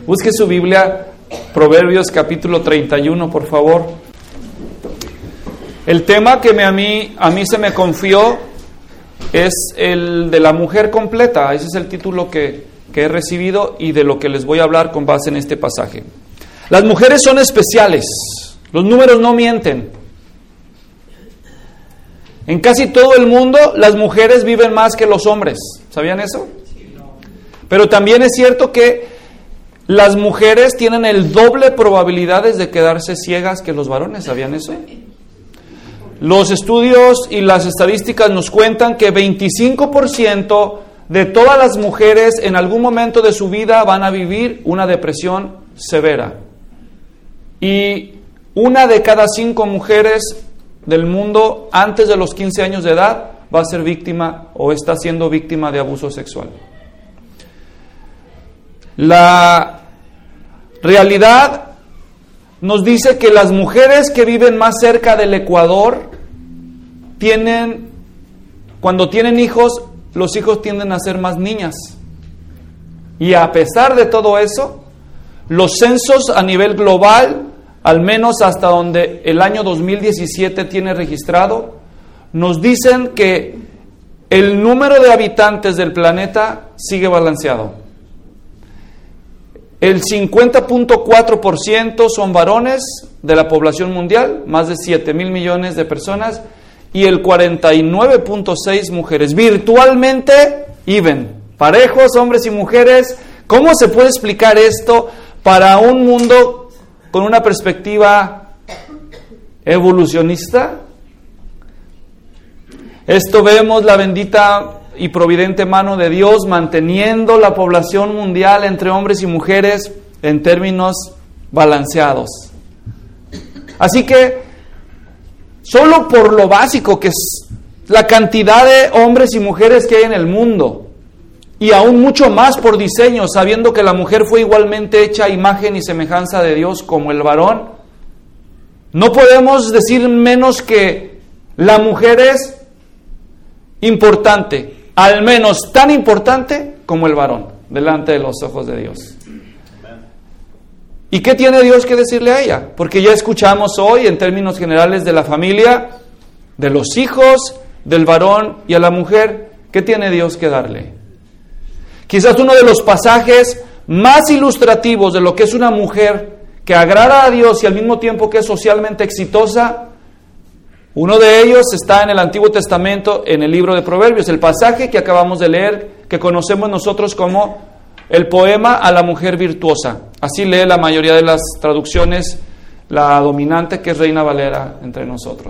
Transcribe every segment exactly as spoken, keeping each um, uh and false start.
Busque su Biblia, Proverbios capítulo treinta y uno, por favor. El tema que me, a, mí, a mí se me confió es el de la mujer completa. Ese es el título que, que he recibido y de lo que les voy a hablar con base en este pasaje. Las mujeres son especiales. Los números no mienten. En casi todo el mundo las mujeres viven más que los hombres. ¿Sabían eso? Pero también es cierto que las mujeres tienen el doble probabilidades de quedarse ciegas que los varones. ¿Sabían eso? Los estudios y las estadísticas nos cuentan que veinticinco por ciento de todas las mujeres en algún momento de su vida van a vivir una depresión severa. Y una de cada cinco mujeres del mundo antes de los quince años de edad va a ser víctima o está siendo víctima de abuso sexual. La realidad nos dice que las mujeres que viven más cerca del Ecuador tienen, cuando tienen hijos, los hijos tienden a ser más niñas. Y a pesar de todo eso, los censos a nivel global, al menos hasta donde el año dos mil diecisiete tiene registrado, nos dicen que el número de habitantes del planeta sigue balanceado. El cincuenta punto cuatro por ciento son varones de la población mundial, más de siete mil millones de personas, y el cuarenta y nueve punto seis mujeres, virtualmente even, parejos, hombres y mujeres. ¿Cómo se puede explicar esto para un mundo con una perspectiva evolucionista? Esto vemos la bendita y providente mano de Dios manteniendo la población mundial entre hombres y mujeres en términos balanceados. Así que, solo por lo básico que es la cantidad de hombres y mujeres que hay en el mundo, y aún mucho más por diseño, sabiendo que la mujer fue igualmente hecha a imagen y semejanza de Dios como el varón, no podemos decir menos que la mujer es importante, al menos tan importante como el varón, delante de los ojos de Dios. ¿Y qué tiene Dios que decirle a ella? Porque ya escuchamos hoy, en términos generales de la familia, de los hijos, del varón y a la mujer, ¿qué tiene Dios que darle? Quizás uno de los pasajes más ilustrativos de lo que es una mujer que agrada a Dios y al mismo tiempo que es socialmente exitosa, uno de ellos está en el Antiguo Testamento, en el libro de Proverbios, el pasaje que acabamos de leer, que conocemos nosotros como el poema a la mujer virtuosa. Así lee la mayoría de las traducciones, la dominante, que es Reina Valera entre nosotros.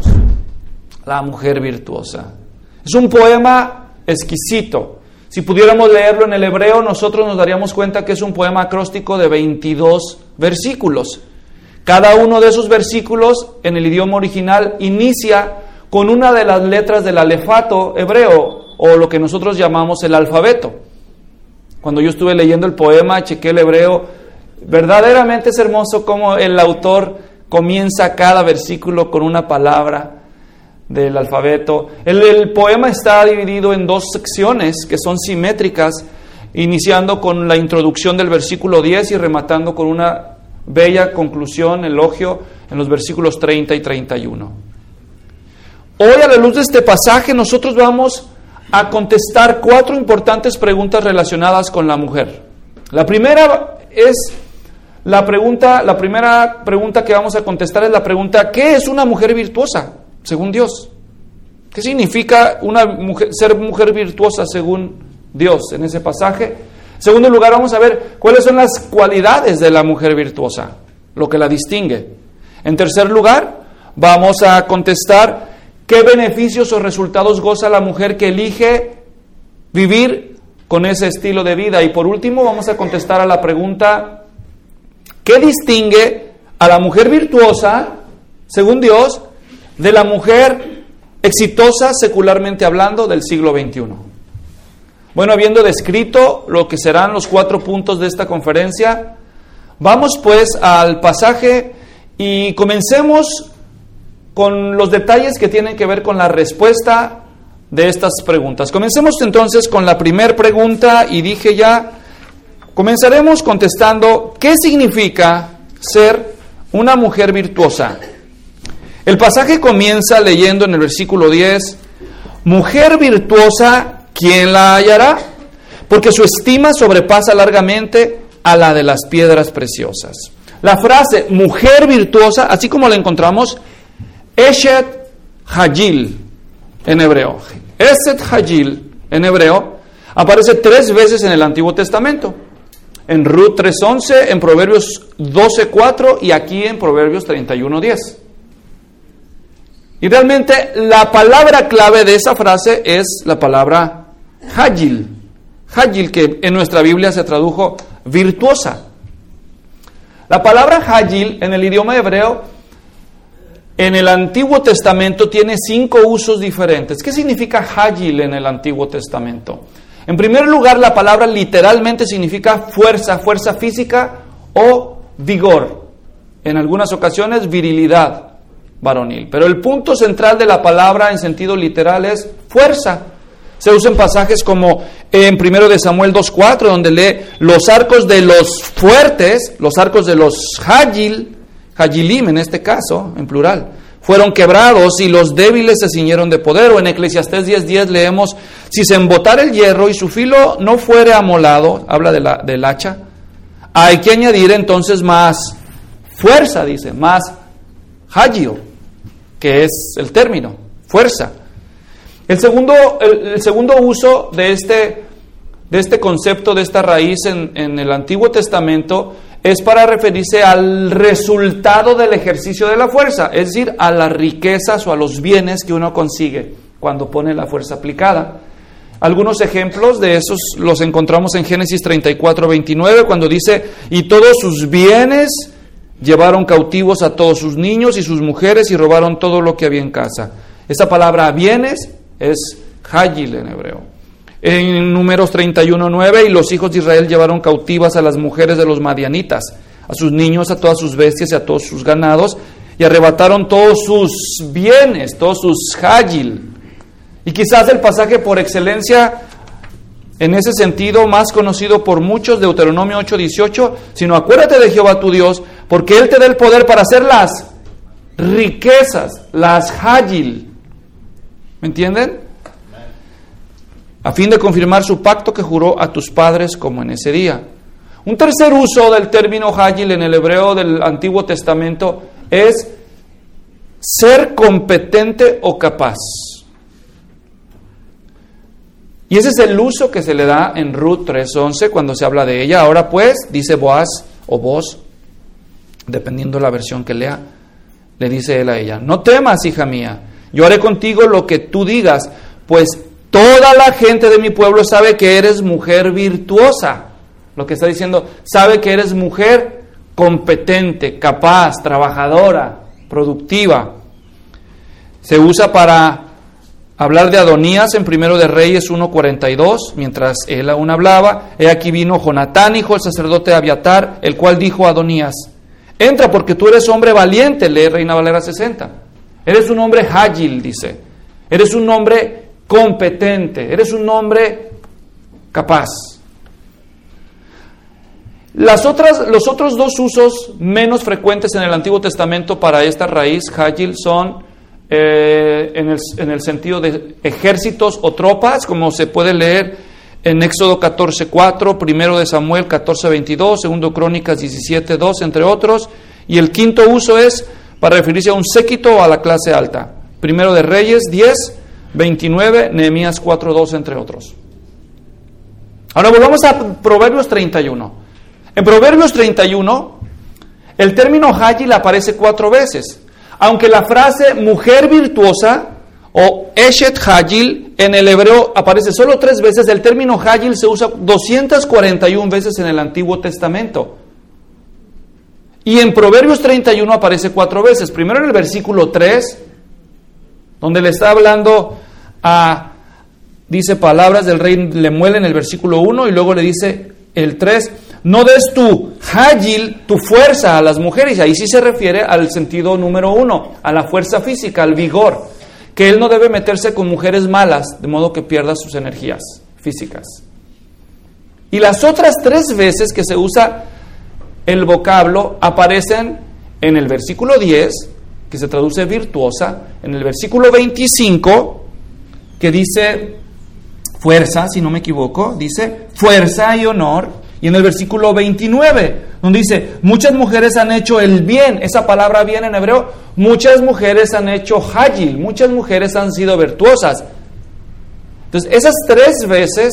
La mujer virtuosa. Es un poema exquisito. Si pudiéramos leerlo en el hebreo, nosotros nos daríamos cuenta que es un poema acróstico de veintidós versículos. Cada uno de esos versículos en el idioma original inicia con una de las letras del alefato hebreo, o lo que nosotros llamamos el alfabeto. Cuando yo estuve leyendo el poema, chequé el hebreo, verdaderamente es hermoso cómo el autor comienza cada versículo con una palabra del alfabeto. El, el poema está dividido en dos secciones que son simétricas, iniciando con la introducción del versículo diez y rematando con una bella conclusión, elogio, en los versículos treinta y treinta y uno. Hoy, a la luz de este pasaje, nosotros vamos a contestar cuatro importantes preguntas relacionadas con la mujer. La primera es la pregunta, la primera pregunta que vamos a contestar es la pregunta: ¿qué es una mujer virtuosa según Dios? ¿Qué significa una mujer, ser mujer virtuosa según Dios en ese pasaje? En segundo lugar, vamos a ver cuáles son las cualidades de la mujer virtuosa, lo que la distingue. En tercer lugar, vamos a contestar qué beneficios o resultados goza la mujer que elige vivir con ese estilo de vida. Y por último, vamos a contestar a la pregunta: ¿qué distingue a la mujer virtuosa, según Dios, de la mujer exitosa, secularmente hablando, del siglo veintiuno? Bueno, habiendo descrito lo que serán los cuatro puntos de esta conferencia, vamos pues al pasaje y comencemos con los detalles que tienen que ver con la respuesta de estas preguntas. Comencemos entonces con la primera pregunta, y dije ya Comenzaremos contestando ¿qué significa ser una mujer virtuosa? El pasaje comienza leyendo en el versículo diez, mujer virtuosa, ¿quién la hallará? Porque su estima sobrepasa largamente a la de las piedras preciosas. La frase mujer virtuosa, así como la encontramos, Eshet Hagil en hebreo. Eshet Hagil en hebreo aparece tres veces en el Antiguo Testamento. En Ruth tres once, en Proverbios doce cuatro y aquí en Proverbios treinta y uno diez. Y realmente la palabra clave de esa frase es la palabra Hagil. Hagil, que en nuestra Biblia se tradujo virtuosa. La palabra Hagil en el idioma hebreo, en el Antiguo Testamento, tiene cinco usos diferentes. ¿Qué significa Hagil en el Antiguo Testamento? En primer lugar, la palabra literalmente significa fuerza, fuerza física o vigor. En algunas ocasiones, virilidad varonil. Pero el punto central de la palabra en sentido literal es fuerza. Se usa en pasajes como en primero de Samuel dos cuatro, donde lee los arcos de los fuertes, los arcos de los Hagil, Hagilim en este caso, en plural, fueron quebrados y los débiles se ciñeron de poder. O en Eclesiastés diez diez leemos, si se embotara el hierro y su filo no fuere amolado, habla de la, del hacha, hay que añadir entonces más fuerza, dice, más hagil, que es el término, fuerza. El segundo, el, el segundo uso de este, de este concepto, de esta raíz en, en el Antiguo Testamento, es para referirse al resultado del ejercicio de la fuerza, es decir, a las riquezas o a los bienes que uno consigue cuando pone la fuerza aplicada. Algunos ejemplos de esos los encontramos en Génesis treinta y cuatro veintinueve, cuando dice, y todos sus bienes llevaron cautivos a todos sus niños y sus mujeres y robaron todo lo que había en casa. Esa palabra bienes es hagil en hebreo. En Números treinta y uno nueve, y los hijos de Israel llevaron cautivas a las mujeres de los madianitas, a sus niños, a todas sus bestias y a todos sus ganados, y arrebataron todos sus bienes, todos sus hagil. Y quizás el pasaje por excelencia, en ese sentido, más conocido por muchos, Deuteronomio ocho dieciocho, sino acuérdate de Jehová tu Dios, porque Él te da el poder para hacer las riquezas, las hagil. ¿Me entienden? A fin de confirmar su pacto que juró a tus padres como en ese día. Un tercer uso del término hagil en el hebreo del Antiguo Testamento es ser competente o capaz. Y ese es el uso que se le da en Ruth tres once cuando se habla de ella. Ahora pues, dice Boaz o Boz, dependiendo de la versión que lea, le dice él a ella, no temas, hija mía, yo haré contigo lo que tú digas, pues toda la gente de mi pueblo sabe que eres mujer virtuosa. Lo que está diciendo, sabe que eres mujer competente, capaz, trabajadora, productiva. Se usa para hablar de Adonías en Primero de Reyes uno cuarenta y dos, mientras él aún hablaba, he aquí vino Jonatán, hijo del sacerdote Abiatar, el cual dijo a Adonías, entra porque tú eres hombre valiente, lee Reina Valera sesenta. Eres un hombre hagil, dice. Eres un hombre competente, eres un hombre capaz. Las otras, los otros dos usos menos frecuentes en el Antiguo Testamento para esta raíz hagil son eh, en, el, en el sentido de ejércitos o tropas, como se puede leer en Éxodo catorce cuatro, Primero de Samuel catorce veintidós, Segundo Crónicas diecisiete dos, entre otros. Y el quinto uso es para referirse a un séquito o a la clase alta. Primero de Reyes diez veintinueve, Nehemías cuatro dos, entre otros. Ahora volvamos a Proverbios treinta y uno. En Proverbios treinta y uno, el término hagil aparece cuatro veces, aunque la frase mujer virtuosa o eshet hagil en el hebreo aparece solo tres veces. El término hagil se usa doscientas cuarenta y una veces en el Antiguo Testamento. Y en Proverbios treinta y uno aparece cuatro veces. Primero en el versículo tres, donde le está hablando a, dice, palabras del rey Lemuel en el versículo uno, y luego le dice el tres, no des tu hagil, tu fuerza a las mujeres. Y ahí sí se refiere al sentido número uno, a la fuerza física, al vigor, que él no debe meterse con mujeres malas, de modo que pierda sus energías físicas. Y las otras tres veces que se usa el vocablo aparecen en el versículo diez, que se traduce virtuosa, en el versículo veinticinco, que dice fuerza, si no me equivoco, dice fuerza y honor, y en el versículo veintinueve, donde dice muchas mujeres han hecho el bien, esa palabra bien en hebreo, muchas mujeres han hecho hagil, muchas mujeres han sido virtuosas. Entonces, esas tres veces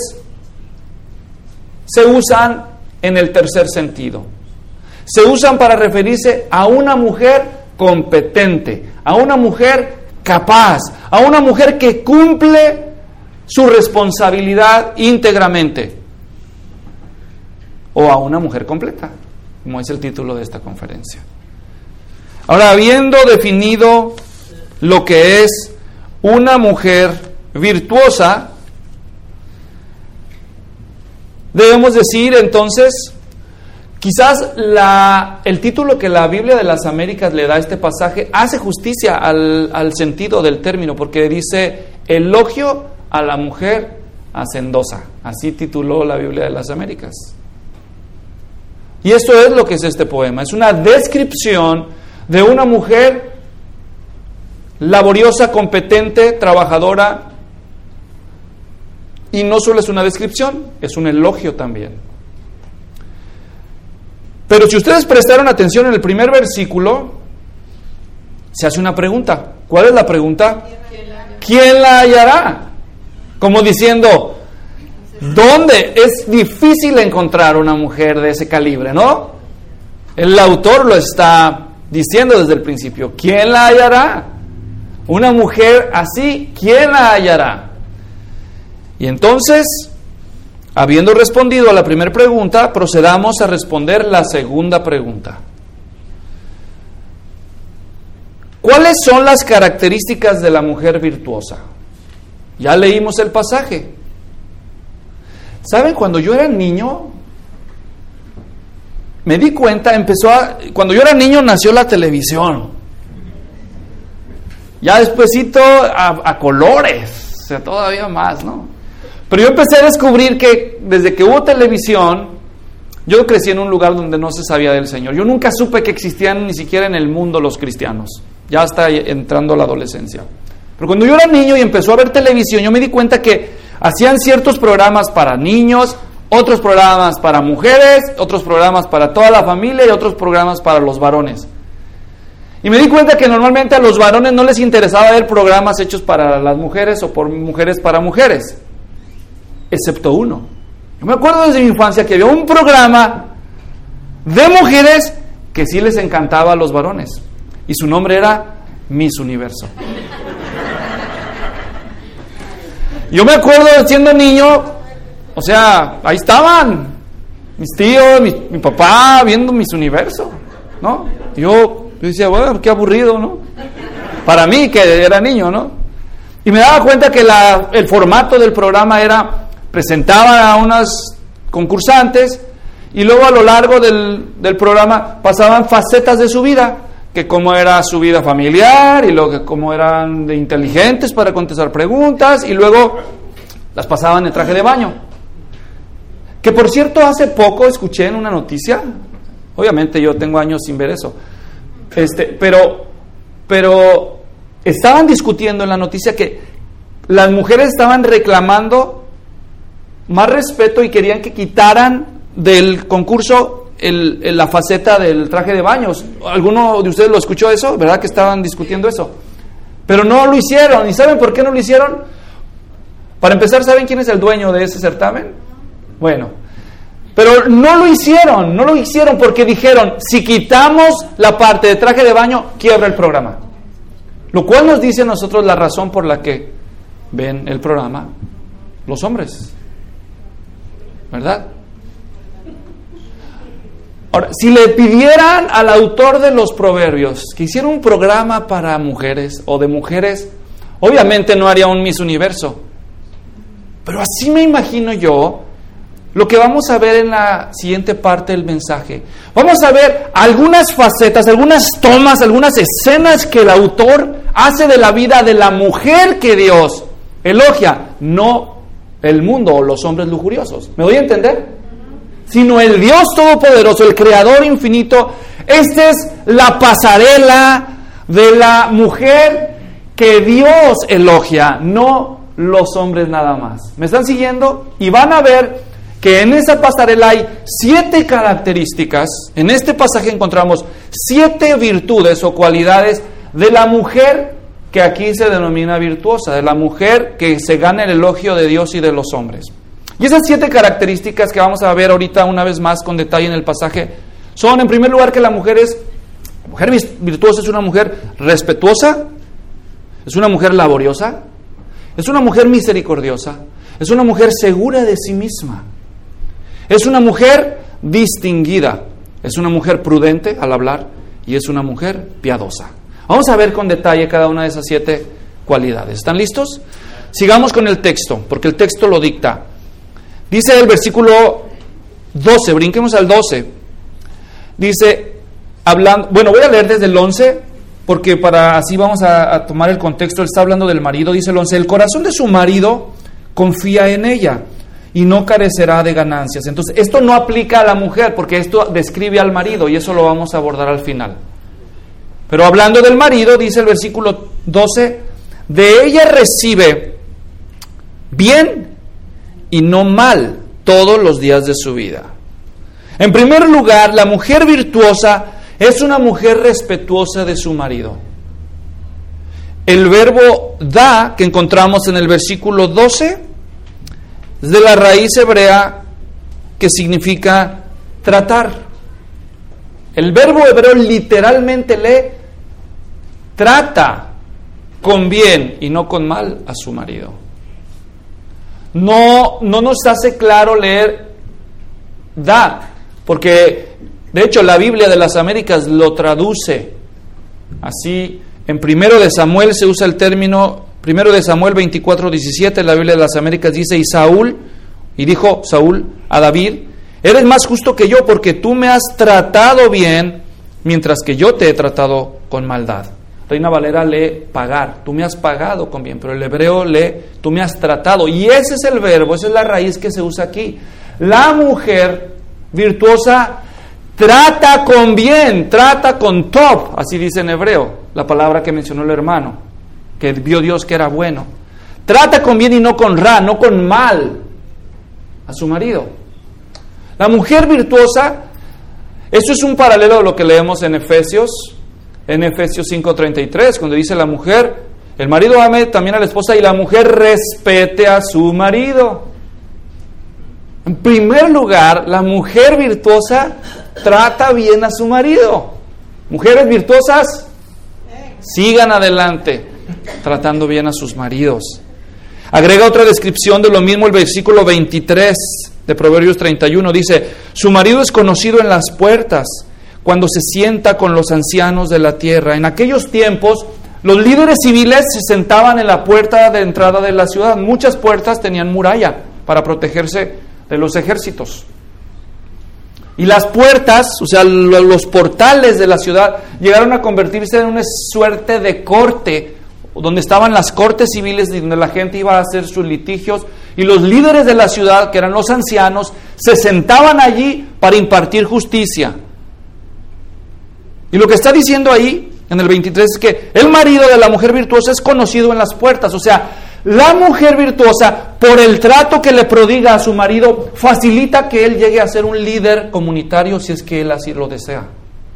se usan en el tercer sentido. Se usan para referirse a una mujer competente, a una mujer capaz, a una mujer que cumple su responsabilidad íntegramente, o a una mujer completa, como es el título de esta conferencia. Ahora, habiendo definido lo que es una mujer virtuosa, debemos decir entonces, quizás la, el título que la Biblia de las Américas le da a este pasaje hace justicia al, al sentido del término, porque dice elogio a la mujer hacendosa. Así tituló la Biblia de las Américas. Y esto es lo que es este poema. Es una descripción de una mujer laboriosa, competente, trabajadora. Y no solo es una descripción, es un elogio también. Pero si ustedes prestaron atención en el primer versículo, se hace una pregunta. ¿Cuál es la pregunta? ¿Quién la hallará? Como diciendo, ¿dónde? Es difícil encontrar una mujer de ese calibre, ¿no? El autor lo está diciendo desde el principio. ¿Quién la hallará? Una mujer así, ¿quién la hallará? Y entonces, habiendo respondido a la primera pregunta, procedamos a responder la segunda pregunta. ¿Cuáles son las características de la mujer virtuosa? Ya leímos el pasaje. ¿Saben? Cuando yo era niño, me di cuenta, empezó a... Cuando yo era niño nació la televisión. Ya despuesito a, a colores, o sea, todavía más, ¿no? Pero yo empecé a descubrir que desde que hubo televisión, yo crecí en un lugar donde no se sabía del Señor. Yo nunca supe que existían ni siquiera en el mundo los cristianos. Ya está entrando la adolescencia. Pero cuando yo era niño y empezó a ver televisión, yo me di cuenta que hacían ciertos programas para niños, otros programas para mujeres, otros programas para toda la familia y otros programas para los varones. Y me di cuenta que normalmente a los varones no les interesaba ver programas hechos para las mujeres o por mujeres para mujeres, excepto uno. Yo me acuerdo desde mi infancia que había un programa de mujeres que sí les encantaba a los varones, y su nombre era Miss Universo. Yo me acuerdo siendo niño, o sea, ahí estaban mis tíos, mi, mi papá viendo Miss Universo, ¿no? Yo, yo decía, bueno, qué aburrido, ¿no? Para mí, que era niño, ¿no? Y me daba cuenta que la, el formato del programa era, presentaban a unas concursantes y luego a lo largo del, del programa pasaban facetas de su vida, que cómo era su vida familiar y luego que cómo eran de inteligentes para contestar preguntas, y luego las pasaban en traje de baño. Que por cierto, hace poco escuché en una noticia, obviamente yo tengo años sin ver eso, este, pero, pero estaban discutiendo en la noticia que las mujeres estaban reclamando más respeto y querían que quitaran del concurso el, el, la faceta del traje de baños. ¿Alguno de ustedes lo escuchó eso? ¿Verdad que estaban discutiendo eso? Pero no lo hicieron. ¿Y saben por qué no lo hicieron? Para empezar, ¿saben quién es el dueño de ese certamen? Bueno, pero no lo hicieron, no lo hicieron porque dijeron, si quitamos la parte de traje de baño, quiebra el programa. Lo cual nos dice a nosotros la razón por la que ven el programa los hombres, ¿verdad? Ahora, si le pidieran al autor de los proverbios que hiciera un programa para mujeres o de mujeres, obviamente no haría un Miss Universo. Pero así me imagino yo lo que vamos a ver en la siguiente parte del mensaje. Vamos a ver algunas facetas, algunas tomas, algunas escenas que el autor hace de la vida de la mujer que Dios elogia, no el mundo o los hombres lujuriosos. ¿Me doy a entender? sino el Dios Todopoderoso, el Creador infinito. Esta es la pasarela de la mujer que Dios elogia, no los hombres nada más. ¿Me están siguiendo? Y van a ver que en esa pasarela hay siete características. En este pasaje encontramos siete virtudes o cualidades de la mujer que aquí se denomina virtuosa, de la mujer que se gana el elogio de Dios y de los hombres. Y esas siete características que vamos a ver ahorita una vez más con detalle en el pasaje son, en primer lugar, que la mujer es, la mujer virtuosa es una mujer respetuosa, es una mujer laboriosa, es una mujer misericordiosa, es una mujer segura de sí misma, es una mujer distinguida, es una mujer prudente al hablar y es una mujer piadosa. Vamos a ver con detalle cada una de esas siete cualidades. ¿Están listos? Sigamos con el texto, porque el texto lo dicta. Dice el versículo doce, brinquemos al doce. Dice, hablando, bueno, voy a leer desde el once, porque para así vamos a, a tomar el contexto. Él está hablando del marido, dice el once, el corazón de su marido confía en ella y no carecerá de ganancias. Entonces, esto no aplica a la mujer, porque esto describe al marido, y eso lo vamos a abordar al final. Pero hablando del marido, dice el versículo doce, de ella recibe bien y no mal todos los días de su vida. En primer lugar, la mujer virtuosa es una mujer respetuosa de su marido. El verbo da, que encontramos en el versículo doce, es de la raíz hebrea que significa tratar. El verbo hebreo literalmente lee trata con bien y no con mal a su marido. No, no nos hace claro leer da, porque de hecho la Biblia de las Américas lo traduce así. En Primero de Samuel se usa el término, Primero de Samuel veinticuatro diecisiete, la Biblia de las Américas dice, y Saúl, y dijo Saúl a David, eres más justo que yo porque tú me has tratado bien mientras que yo te he tratado con maldad. Reina Valera lee pagar, tú me has pagado con bien, pero el hebreo lee tú me has tratado, y ese es el verbo, esa es la raíz que se usa aquí. La mujer virtuosa trata con bien, trata con top, así dice en hebreo, la palabra que mencionó el hermano, que vio Dios que era bueno. Trata con bien y no con ra, no con mal a su marido. La mujer virtuosa, esto es un paralelo de lo que leemos en Efesios, en Efesios cinco treinta y tres, cuando dice la mujer, el marido ame también a la esposa y la mujer respete a su marido. En primer lugar, la mujer virtuosa trata bien a su marido. Mujeres virtuosas, sigan adelante, tratando bien a sus maridos. Agrega otra descripción de lo mismo el versículo veintitrés de Proverbios treinta y uno, dice, su marido es conocido en las puertas, cuando se sienta con los ancianos de la tierra. En aquellos tiempos, los líderes civiles se sentaban en la puerta de entrada de la ciudad. Muchas puertas tenían muralla para protegerse de los ejércitos. Y las puertas, o sea, los portales de la ciudad, llegaron a convertirse en una suerte de corte, donde estaban las cortes civiles, donde la gente iba a hacer sus litigios, y los líderes de la ciudad, que eran los ancianos, se sentaban allí para impartir justicia. Y lo que está diciendo ahí, en el veintitrés, es que el marido de la mujer virtuosa es conocido en las puertas. O sea, la mujer virtuosa, por el trato que le prodiga a su marido, facilita que él llegue a ser un líder comunitario si es que él así lo desea.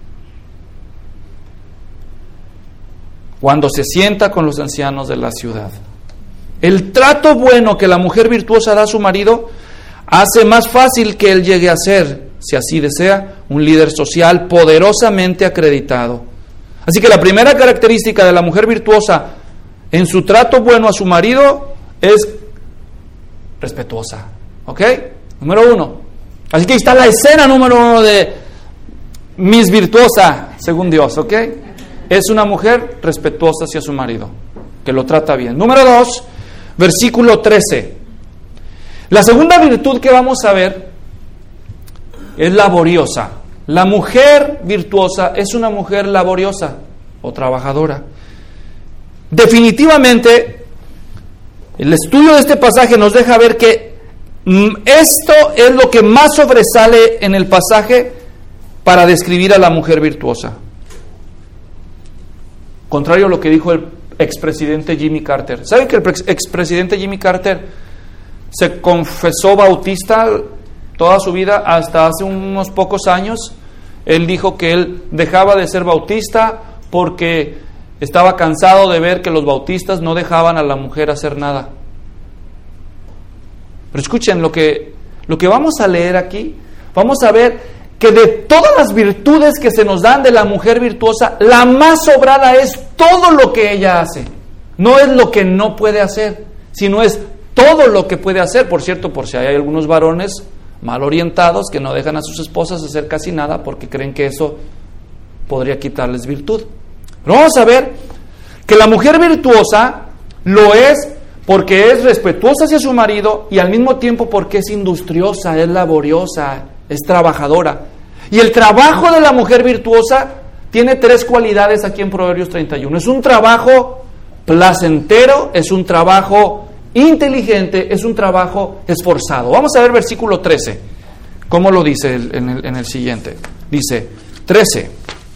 Cuando se sienta con los ancianos de la ciudad. El trato bueno que la mujer virtuosa da a su marido hace más fácil que él llegue a ser, si así desea, un líder social poderosamente acreditado. Así que la primera característica de la mujer virtuosa en su trato bueno a su marido es respetuosa. ¿Ok? Número uno. Así que ahí está la escena número uno de Miss Virtuosa, según Dios. ¿Ok? Es una mujer respetuosa hacia su marido, que lo trata bien. Número dos, versículo trece. La segunda virtud que vamos a ver es laboriosa. La mujer virtuosa es una mujer laboriosa o trabajadora. Definitivamente, el estudio de este pasaje nos deja ver que Esto es lo que más sobresale en el pasaje para describir a la mujer virtuosa. Contrario a lo que dijo el expresidente Jimmy Carter. ¿Saben que el expresidente Jimmy Carter se confesó bautista toda su vida hasta hace unos pocos años? Él dijo que él dejaba de ser bautista porque estaba cansado de ver que los bautistas no dejaban a la mujer hacer nada. Pero escuchen lo que, lo que vamos a leer aquí. Vamos a ver que de todas las virtudes que se nos dan de la mujer virtuosa, la más sobrada es todo lo que ella hace. No es lo que no puede hacer, sino es todo lo que puede hacer. Por cierto, por si hay algunos varones mal orientados que no dejan a sus esposas hacer casi nada porque creen que eso podría quitarles virtud. Pero vamos a ver que la mujer virtuosa lo es porque es respetuosa hacia su marido y al mismo tiempo porque es industriosa, es laboriosa, es trabajadora. Y el trabajo de la mujer virtuosa tiene tres cualidades aquí en Proverbios treinta y uno. Es un trabajo placentero, es un trabajo inteligente, es un trabajo esforzado. Vamos a ver versículo trece, ¿cómo lo dice en el, en el siguiente? Dice, trece,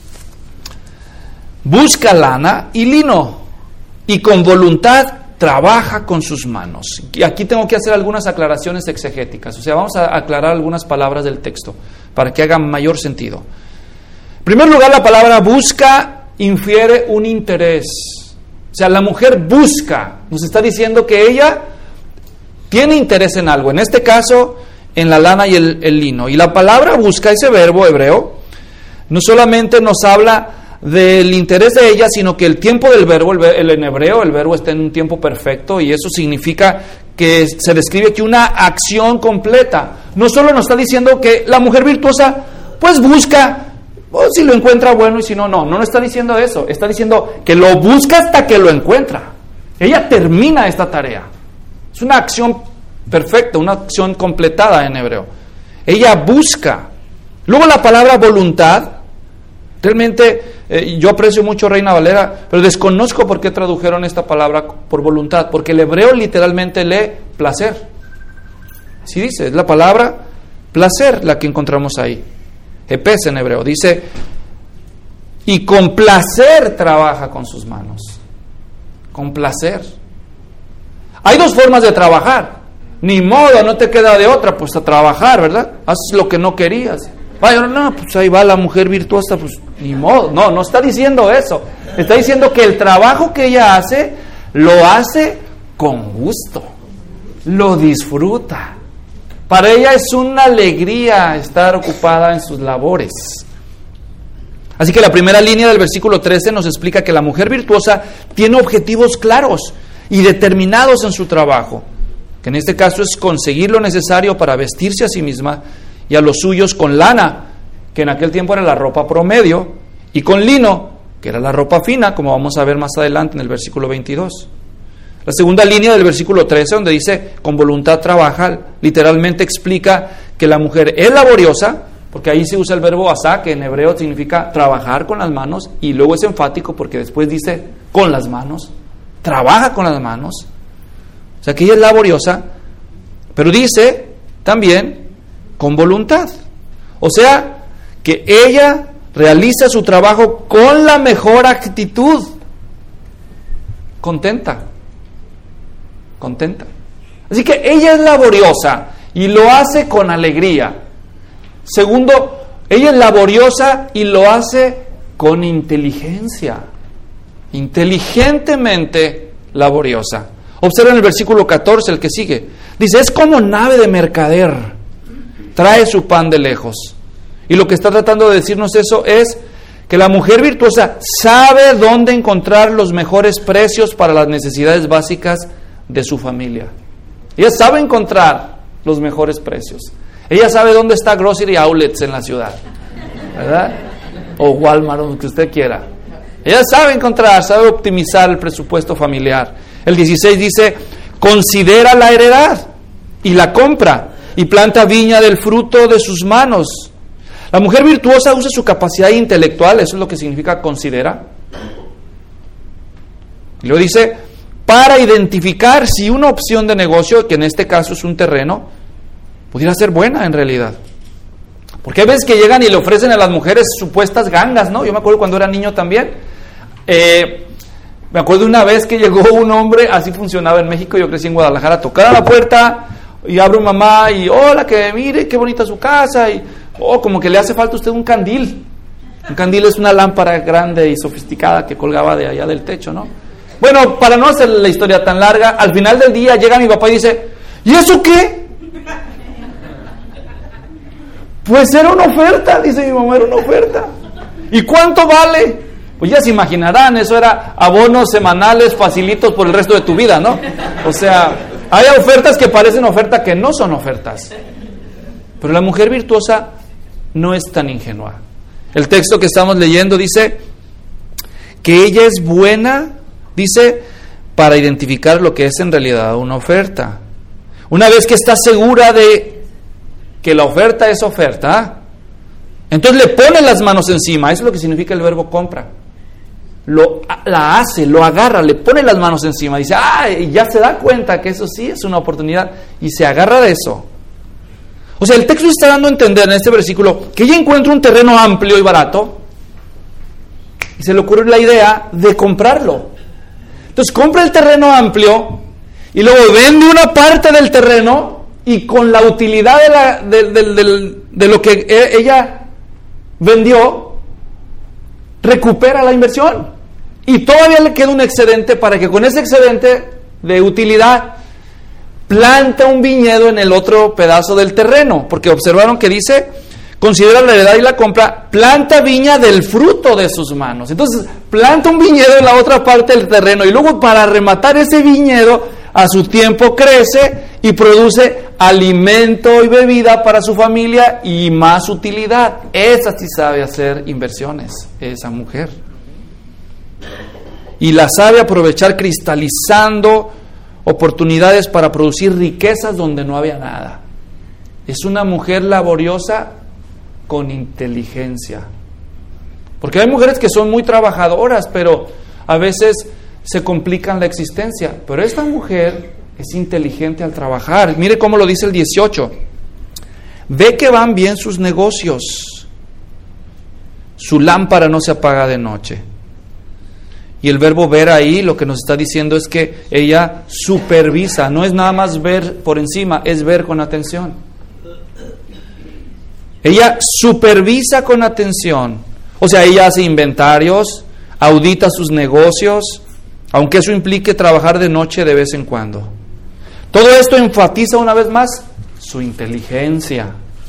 busca lana y lino, y con voluntad trabaja con sus manos. Y aquí tengo que hacer algunas aclaraciones exegéticas, o sea, vamos a aclarar algunas palabras del texto para que haga mayor sentido. En primer lugar, la palabra busca infiere un interés. O sea, la mujer busca, nos está diciendo que ella tiene interés en algo, en este caso, en la lana y el, el lino. Y la palabra busca, ese verbo hebreo, no solamente nos habla del interés de ella, sino que el tiempo del verbo, el, el, en hebreo, el verbo está en un tiempo perfecto, y eso significa que se describe aquí una acción completa. No solo nos está diciendo que la mujer virtuosa, pues busca, o si lo encuentra bueno y si no, no, no nos está diciendo eso, está diciendo que lo busca hasta que lo encuentra. Ella termina esta tarea. Es una acción perfecta, una acción completada en hebreo. Ella busca. Luego la palabra voluntad, realmente eh, yo aprecio mucho Reina Valera, pero desconozco por qué tradujeron esta palabra por voluntad, porque el hebreo literalmente lee placer. Así dice, es la palabra placer la que encontramos ahí. Epes en hebreo, dice, y con placer trabaja con sus manos. Con placer. Hay dos formas de trabajar. Ni modo, no te queda de otra, pues a trabajar, ¿verdad? Haces lo que no querías. Vaya, no, pues ahí va la mujer virtuosa, pues ni modo. No, no está diciendo eso. Está diciendo que el trabajo que ella hace, lo hace con gusto. Lo disfruta. Para ella es una alegría estar ocupada en sus labores. Así que la primera línea del versículo trece nos explica que la mujer virtuosa tiene objetivos claros y determinados en su trabajo, que en este caso es conseguir lo necesario para vestirse a sí misma y a los suyos con lana, que en aquel tiempo era la ropa promedio, y con lino, que era la ropa fina, como vamos a ver más adelante en el versículo veintidós. La segunda línea del versículo trece, donde dice con voluntad trabaja, literalmente explica que la mujer es laboriosa, porque ahí se usa el verbo asá, que en hebreo significa trabajar con las manos, y luego es enfático porque después dice con las manos, trabaja con las manos. O sea que ella es laboriosa, pero dice también con voluntad. O sea que ella realiza su trabajo con la mejor actitud, contenta. contenta. Así que ella es laboriosa y lo hace con alegría. Segundo, ella es laboriosa y lo hace con inteligencia. Inteligentemente laboriosa. Observen el versículo catorce, el que sigue. Dice, es como nave de mercader. Trae su pan de lejos. Y lo que está tratando de decirnos eso es que la mujer virtuosa sabe dónde encontrar los mejores precios para las necesidades básicas de su familia. Ella sabe encontrar los mejores precios. Ella sabe dónde está Grocery Outlets en la ciudad, ¿verdad? O Walmart, lo que usted quiera. Ella sabe encontrar, sabe optimizar el presupuesto familiar. El dieciséis dice, considera la heredad y la compra y planta viña del fruto de sus manos. La mujer virtuosa usa su capacidad intelectual, eso es lo que significa considera. Y luego dice, para identificar si una opción de negocio, que en este caso es un terreno, pudiera ser buena en realidad. Porque hay veces que llegan y le ofrecen a las mujeres supuestas gangas, ¿no? Yo me acuerdo cuando era niño también. Eh, me acuerdo una vez que llegó un hombre, así funcionaba en México, yo crecí en Guadalajara, tocar a la puerta y abre un mamá y hola, que mire, qué bonita su casa, y oh, como que le hace falta a usted un candil. Un candil es una lámpara grande y sofisticada que colgaba de allá del techo, ¿no? Bueno, para no hacer la historia tan larga, al final del día llega mi papá y dice, ¿y eso qué? Pues era una oferta, dice mi mamá, era una oferta. ¿Y cuánto vale? Pues ya se imaginarán, eso era abonos semanales facilitos por el resto de tu vida, ¿no? O sea, hay ofertas que parecen ofertas que no son ofertas. Pero la mujer virtuosa no es tan ingenua. El texto que estamos leyendo dice que ella es buena, dice, para identificar lo que es en realidad una oferta. Una vez que está segura de que la oferta es oferta, entonces le pone las manos encima. Eso es lo que significa el verbo compra. Lo, la hace, lo agarra, le pone las manos encima. Dice, ah, y ya se da cuenta que eso sí es una oportunidad y se agarra de eso. O sea, el texto está dando a entender en este versículo que ella encuentra un terreno amplio y barato y se le ocurre la idea de comprarlo. Entonces compra el terreno amplio y luego vende una parte del terreno y con la utilidad de, la, de, de, de, de lo que ella vendió, recupera la inversión. Y todavía le queda un excedente para que con ese excedente de utilidad planta un viñedo en el otro pedazo del terreno. Porque observaron que dice, considera la heredad y la compra, planta viña del fruto de sus manos. Entonces, planta un viñedo en la otra parte del terreno y luego para rematar ese viñedo, a su tiempo crece y produce alimento y bebida para su familia y más utilidad. Esa sí sabe hacer inversiones, esa mujer. Y la sabe aprovechar cristalizando oportunidades para producir riquezas donde no había nada. Es una mujer laboriosa con inteligencia. Porque hay mujeres que son muy trabajadoras, pero a veces se complican la existencia. Pero esta mujer es inteligente al trabajar. Mire cómo lo dice el dieciocho. Ve que van bien sus negocios. Su lámpara no se apaga de noche. Y el verbo ver ahí lo que nos está diciendo es que ella supervisa. No es nada más ver por encima, es ver con atención. Ella supervisa con atención. O sea, ella hace inventarios, audita sus negocios, aunque eso implique trabajar de noche de vez en cuando. Todo esto enfatiza una vez más su inteligencia.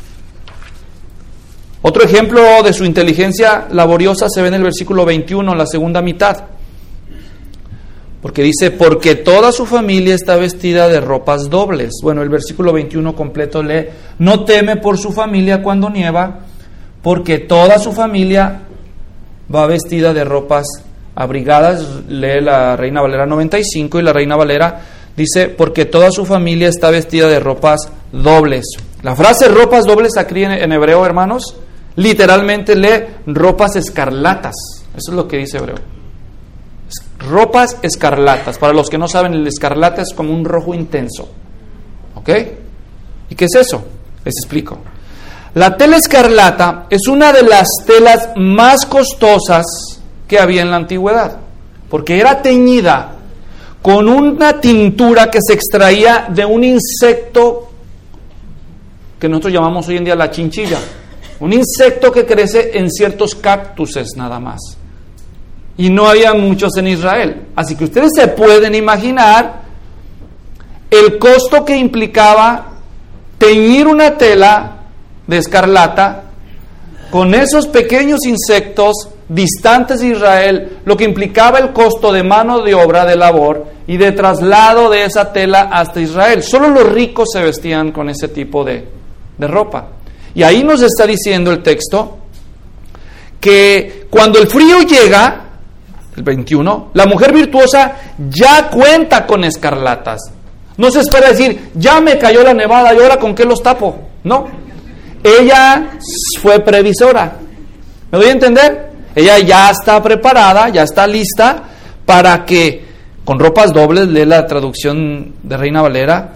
Otro ejemplo de su inteligencia laboriosa se ve en el versículo veintiuno, en la segunda mitad. Porque dice, porque toda su familia está vestida de ropas dobles. Bueno, el versículo veintiuno completo lee, no teme por su familia cuando nieva, porque toda su familia va vestida de ropas abrigadas. Lee la Reina Valera noventa y cinco y la Reina Valera dice, porque toda su familia está vestida de ropas dobles. La frase ropas dobles aquí en, en hebreo, hermanos, literalmente lee ropas escarlatas. Eso es lo que dice hebreo. Ropas escarlatas. Para los que no saben, el escarlata es como un rojo intenso. ¿Ok? ¿Y qué es eso? Les explico. La tela escarlata es una de las telas más costosas que había en la antigüedad, porque era teñida con una tintura que se extraía de un insecto que nosotros llamamos hoy en día la chinchilla. Un insecto que crece en ciertos cactuses nada más. Y no había muchos en Israel. Así que ustedes se pueden imaginar el costo que implicaba teñir una tela de escarlata con esos pequeños insectos distantes de Israel, lo que implicaba el costo de mano de obra, de labor y de traslado de esa tela hasta Israel. Solo los ricos se vestían con ese tipo de, de ropa. Y ahí nos está diciendo el texto que cuando el frío llega, el veintiuno, la mujer virtuosa ya cuenta con escarlatas. No se espera decir, ya me cayó la nevada y ahora con qué los tapo. No, ella fue previsora. ¿Me doy a entender? Ella ya está preparada, ya está lista para que con ropas dobles, lee la traducción de Reina Valera.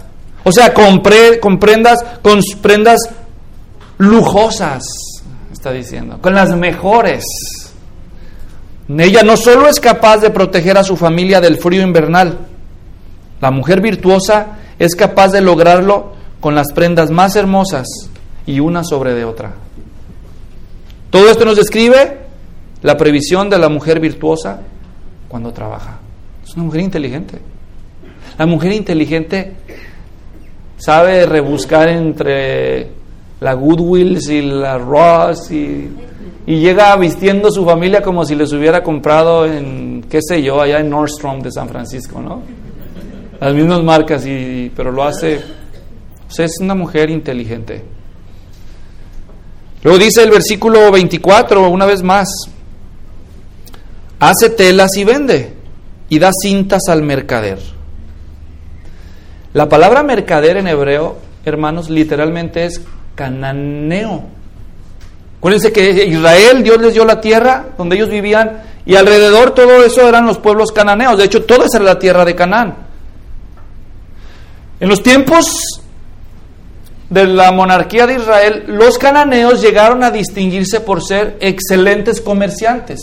O sea, con, pre, con prendas, con prendas lujosas, está diciendo, con las mejores. Ella no solo es capaz de proteger a su familia del frío invernal, la mujer virtuosa es capaz de lograrlo con las prendas más hermosas y una sobre de otra. Todo esto nos describe la previsión de la mujer virtuosa cuando trabaja. Es una mujer inteligente. La mujer inteligente sabe rebuscar entre la Goodwills y la Ross y, y llega vistiendo su familia como si les hubiera comprado en, qué sé yo, allá en Nordstrom de San Francisco, ¿no? Las mismas marcas, y, pero lo hace. O sea, es una mujer inteligente. Luego dice el versículo veinticuatro, una vez más: hace telas y vende, y da cintas al mercader. La palabra mercader en hebreo, hermanos, literalmente es cananeo. Acuérdense que Israel, Dios les dio la tierra donde ellos vivían, y alrededor todo eso eran los pueblos cananeos. De hecho, toda esa era la tierra de Canaán. En los tiempos de la monarquía de Israel, los cananeos llegaron a distinguirse por ser excelentes comerciantes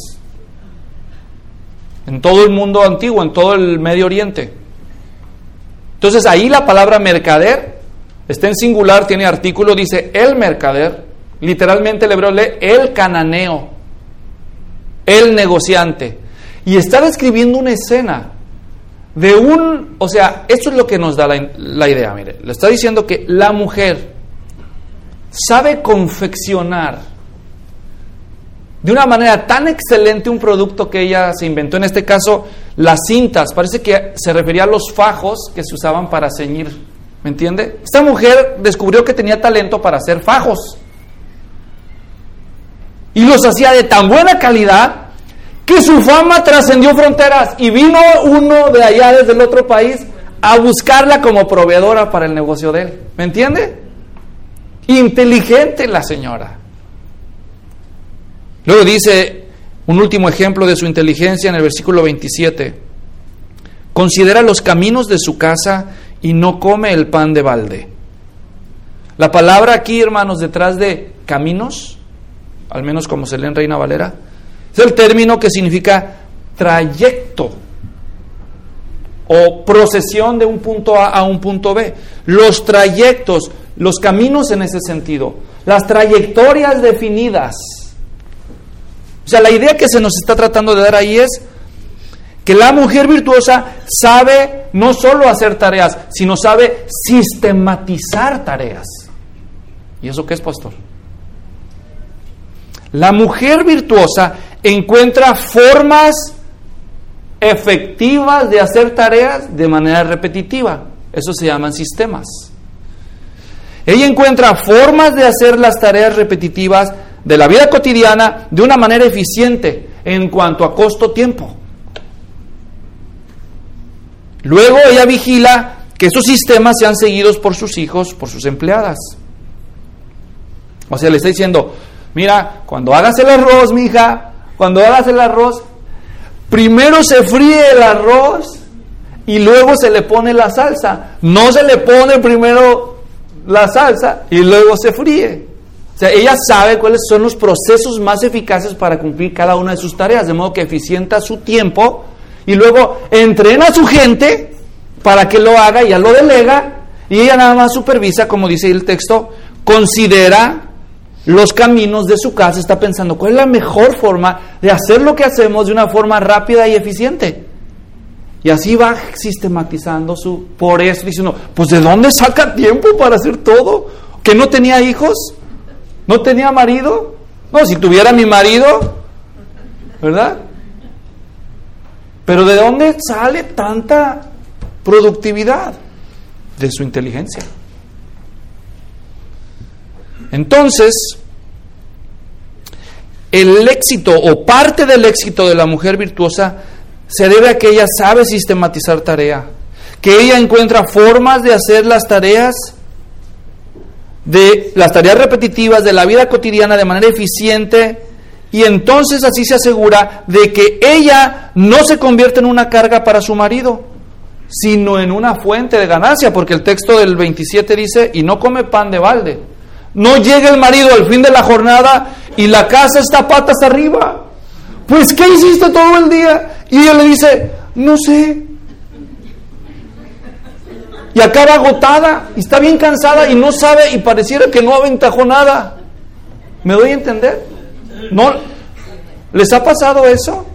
en todo el mundo antiguo, en todo el Medio Oriente. Entonces ahí la palabra mercader está en singular, tiene artículo, dice el mercader, literalmente el hebreo lee el cananeo, el negociante, y está describiendo una escena de un, o sea, esto es lo que nos da la, la idea, mire, le está diciendo que la mujer sabe confeccionar de una manera tan excelente un producto que ella se inventó, en este caso las cintas, parece que se refería a los fajos que se usaban para ceñir, ¿me entiende? Esta mujer descubrió que tenía talento para hacer fajos y los hacía de tan buena calidad que su fama trascendió fronteras, y vino uno de allá desde el otro país a buscarla como proveedora para el negocio de él, ¿me entiende? Inteligente la señora. Luego dice un último ejemplo de su inteligencia en el versículo veintisiete: considera los caminos de su casa y no come el pan de balde. La palabra aquí, hermanos, detrás de caminos, al menos como se lee en Reina Valera, es el término que significa trayecto o procesión de un punto A a un punto B. Los trayectos, los caminos en ese sentido, las trayectorias definidas. O sea, la idea que se nos está tratando de dar ahí es que la mujer virtuosa sabe no solo hacer tareas, sino sabe sistematizar tareas. ¿Y eso qué es, pastor? La mujer virtuosa encuentra formas efectivas de hacer tareas de manera repetitiva. Eso se llaman sistemas. Ella encuentra formas de hacer las tareas repetitivas de la vida cotidiana de una manera eficiente en cuanto a costo-tiempo. Luego ella vigila que esos sistemas sean seguidos por sus hijos, por sus empleadas. O sea, le está diciendo: mira, cuando hagas el arroz, mija, cuando hagas el arroz, primero se fríe el arroz y luego se le pone la salsa. No se le pone primero la salsa y luego se fríe. O sea, ella sabe cuáles son los procesos más eficaces para cumplir cada una de sus tareas, de modo que eficienta su tiempo, y luego entrena a su gente para que lo haga, y ya lo delega, y ella nada más supervisa, como dice el texto, considera los caminos de su casa, está pensando cuál es la mejor forma de hacer lo que hacemos de una forma rápida y eficiente. Y así va sistematizando su... Por eso diciendo, pues ¿de dónde saca tiempo para hacer todo? ¿Que no tenía hijos? ¿No tenía marido? No, si tuviera mi marido, ¿verdad? Pero ¿de dónde sale tanta productividad? De su inteligencia. Entonces, el éxito o parte del éxito de la mujer virtuosa se debe a que ella sabe sistematizar tarea, que ella encuentra formas de hacer las tareas, de las tareas repetitivas de la vida cotidiana de manera eficiente, y entonces así se asegura de que ella no se convierte en una carga para su marido, sino en una fuente de ganancia, porque el texto del veintisiete dice, y no come pan de balde. No llega el marido al fin de la jornada y la casa está patas arriba. Pues, ¿qué hiciste todo el día? Y ella le dice, no sé. Y acaba agotada, y está bien cansada, y no sabe, y pareciera que no aventajó nada. ¿Me doy a entender? ¿No? ¿Les ha pasado eso?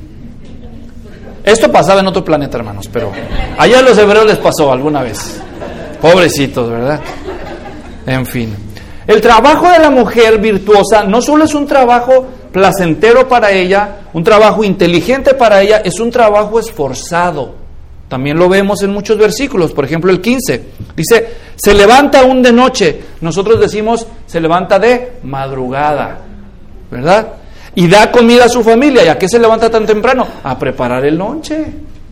Esto pasaba en otro planeta, hermanos, pero allá a los hebreos les pasó alguna vez. Pobrecitos, ¿verdad? En fin. El trabajo de la mujer virtuosa no solo es un trabajo placentero para ella, un trabajo inteligente para ella, es un trabajo esforzado. También lo vemos en muchos versículos. Por ejemplo, el quince dice, se levanta aún de noche. Nosotros decimos, se levanta de madrugada, ¿verdad? Y da comida a su familia. ¿Y a qué se levanta tan temprano? A preparar el lonche.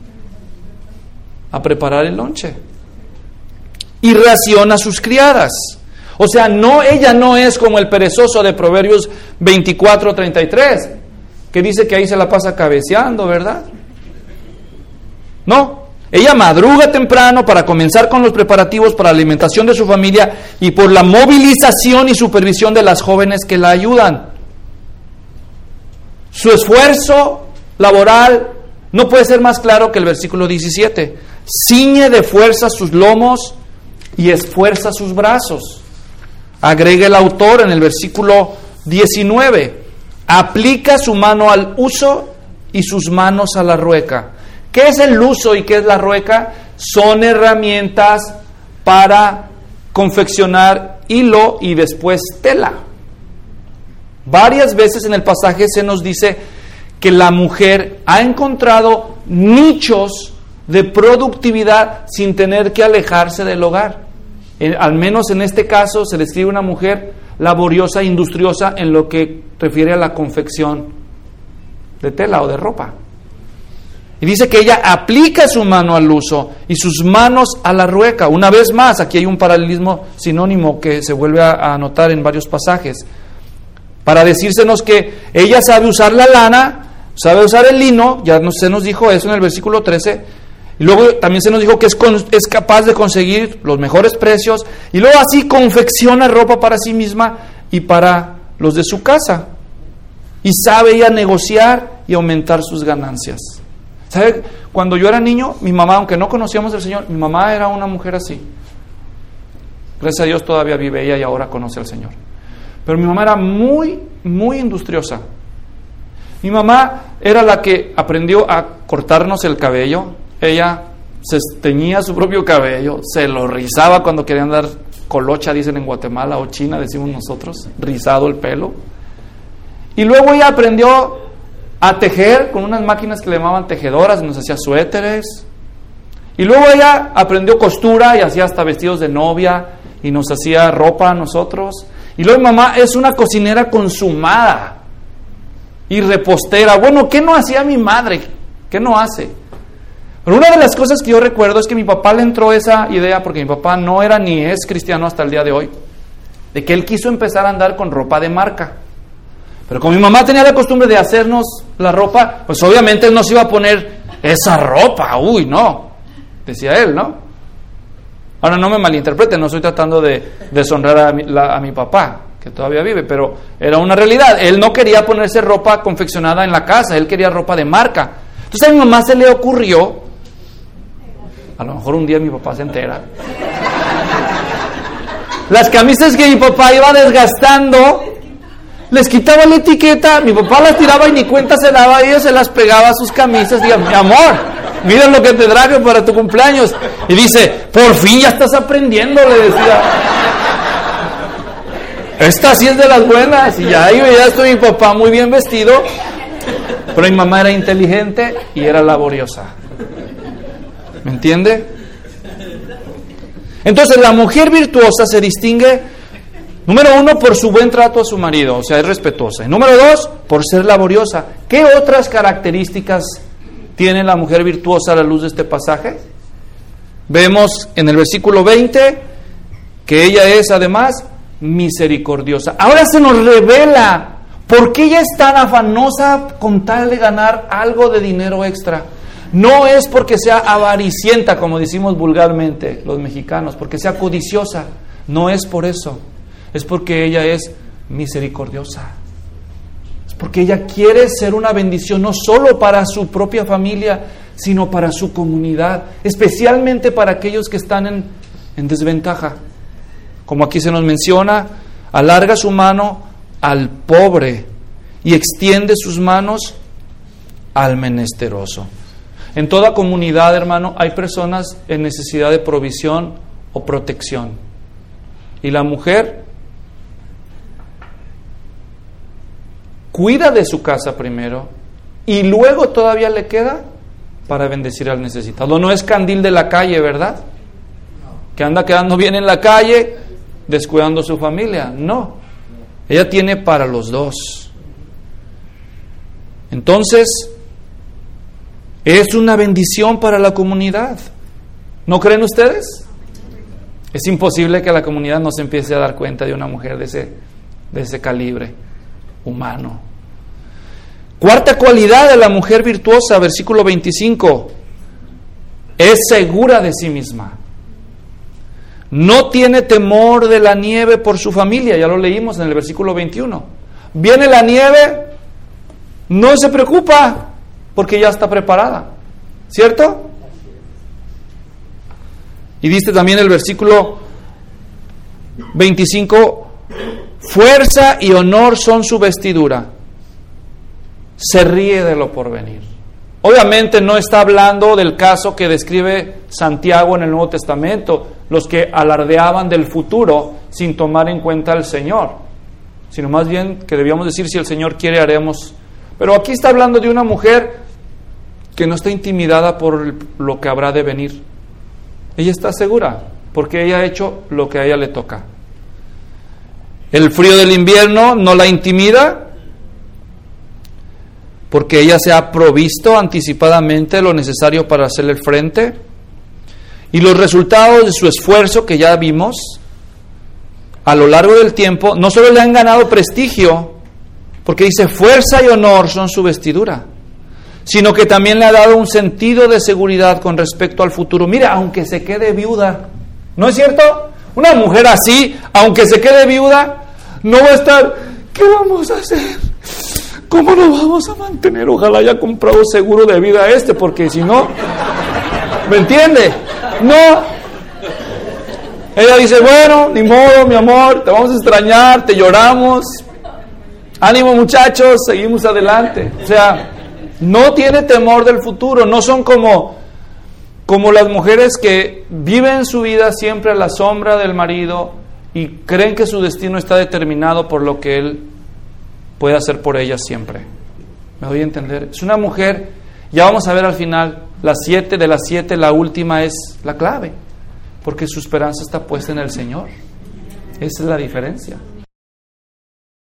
A preparar el lonche. Y raciona a sus criadas. O sea, no, ella no es como el perezoso de Proverbios veinticuatro treinta y tres, que dice que ahí se la pasa cabeceando, ¿verdad? No, ella madruga temprano para comenzar con los preparativos para la alimentación de su familia y por la movilización y supervisión de las jóvenes que la ayudan. Su esfuerzo laboral no puede ser más claro que el versículo diecisiete. Ciñe de fuerza sus lomos y esfuerza sus brazos. Agrega el autor en el versículo diecinueve. Aplica su mano al uso y sus manos a la rueca. ¿Qué es el uso y qué es la rueca? Son herramientas para confeccionar hilo y después tela. Varias veces en el pasaje se nos dice que la mujer ha encontrado nichos de productividad sin tener que alejarse del hogar. Eh, al menos en este caso se describe una mujer laboriosa, industriosa en lo que refiere a la confección de tela o de ropa. Y dice que ella aplica su mano al uso y sus manos a la rueca. Una vez más, aquí hay un paralelismo sinónimo que se vuelve a, a notar en varios pasajes. Para decírsenos que ella sabe usar la lana, sabe usar el lino, ya no, se nos dijo eso en el versículo trece, y luego también se nos dijo que es, con, es capaz de conseguir los mejores precios, y luego así confecciona ropa para sí misma y para los de su casa. Y sabe ella negociar y aumentar sus ganancias. ¿Sabe? Cuando yo era niño, mi mamá, aunque no conocíamos al Señor, mi mamá era una mujer así. Gracias a Dios todavía vive ella y ahora conoce al Señor. Pero mi mamá era muy, muy industriosa. Mi mamá era la que aprendió a cortarnos el cabello. Ella se teñía su propio cabello, se lo rizaba cuando querían dar colocha, dicen en Guatemala, o China, decimos nosotros, rizado el pelo. Y luego ella aprendió a tejer con unas máquinas que le llamaban tejedoras, nos hacía suéteres. Y luego ella aprendió costura y hacía hasta vestidos de novia y nos hacía ropa a nosotros. Y luego mi mamá es una cocinera consumada y repostera. Bueno, ¿qué no hacía mi madre? ¿Qué no hace? Pero una de las cosas que yo recuerdo es que mi papá le entró esa idea, porque mi papá no era ni es cristiano hasta el día de hoy, de que él quiso empezar a andar con ropa de marca. Pero como mi mamá tenía la costumbre de hacernos la ropa, pues obviamente él no se iba a poner esa ropa. Uy, no, decía él, ¿no? Ahora no me malinterpreten, no estoy tratando de deshonrar a mi, la, a mi papá, que todavía vive, pero era una realidad. Él no quería ponerse ropa confeccionada en la casa, él quería ropa de marca. Entonces a mi mamá se le ocurrió, a lo mejor un día mi papá se entera, las camisas que mi papá iba desgastando, les quitaba la etiqueta, mi papá las tiraba y ni cuenta se daba, y ella se las pegaba a sus camisas, diga, mi amor, mira lo que te traje para tu cumpleaños. Y dice, por fin ya estás aprendiendo, le decía. Esta sí es de las buenas. Y ya, yo ya estoy mi papá muy bien vestido. Pero mi mamá era inteligente y era laboriosa. ¿Me entiende? Entonces la mujer virtuosa se distingue, número uno, por su buen trato a su marido, o sea, es respetuosa. Y número dos, por ser laboriosa. ¿Qué otras características tiene la mujer virtuosa a la luz de este pasaje? Vemos en el versículo veinte que ella es además misericordiosa. Ahora se nos revela por qué ella es tan afanosa con tal de ganar algo de dinero extra. No es porque sea avaricienta, como decimos vulgarmente los mexicanos, porque sea codiciosa. No es por eso. Es porque ella es misericordiosa. Es porque ella quiere ser una bendición no solo para su propia familia, sino para su comunidad, especialmente para aquellos que están en, en desventaja. Como aquí se nos menciona, alarga su mano al pobre y extiende sus manos al menesteroso. En toda comunidad, hermano, hay personas en necesidad de provisión o protección. Y la mujer cuida de su casa primero y luego todavía le queda para bendecir al necesitado. No es candil de la calle, ¿verdad? Que anda quedando bien en la calle, descuidando su familia. No, ella tiene para los dos. Entonces, es una bendición para la comunidad. ¿No creen ustedes? Es imposible que la comunidad no se empiece a dar cuenta de una mujer de ese, de ese calibre humano. Cuarta cualidad de la mujer virtuosa, versículo veinticinco, es segura de sí misma. No tiene temor de la nieve por su familia, ya lo leímos en el versículo veintiuno. Viene la nieve, no se preocupa, porque ya está preparada, ¿cierto? Y dice también el versículo veinticinco, fuerza y honor son su vestidura, se ríe de lo porvenir. Obviamente no está hablando del caso que describe Santiago en el Nuevo Testamento, los que alardeaban del futuro sin tomar en cuenta al Señor, sino más bien que debíamos decir, si el Señor quiere haremos. Pero aquí está hablando de una mujer que no está intimidada por lo que habrá de venir. Ella está segura, porque ella ha hecho lo que a ella le toca. El frío del invierno no la intimida, porque ella se ha provisto anticipadamente lo necesario para hacerle frente. Y los resultados de su esfuerzo, que ya vimos, a lo largo del tiempo, no solo le han ganado prestigio, porque dice fuerza y honor son su vestidura, sino que también le ha dado un sentido de seguridad con respecto al futuro. Mira, aunque se quede viuda, ¿no es cierto? Una mujer así, aunque se quede viuda, no va a estar, ¿qué vamos a hacer? ¿Cómo lo vamos a mantener? Ojalá haya comprado seguro de vida este, porque si no, ¿me entiende? No. Ella dice, bueno, ni modo, mi amor, te vamos a extrañar, te lloramos. Ánimo, muchachos, seguimos adelante. O sea, no tiene temor del futuro. No son como, como las mujeres que viven su vida siempre a la sombra del marido y creen que su destino está determinado por lo que él puede hacer por ellas siempre. ¿Me doy a entender? Es una mujer, ya vamos a ver al final, las siete de las siete, la última es la clave, porque su esperanza está puesta en el Señor. Esa es la diferencia.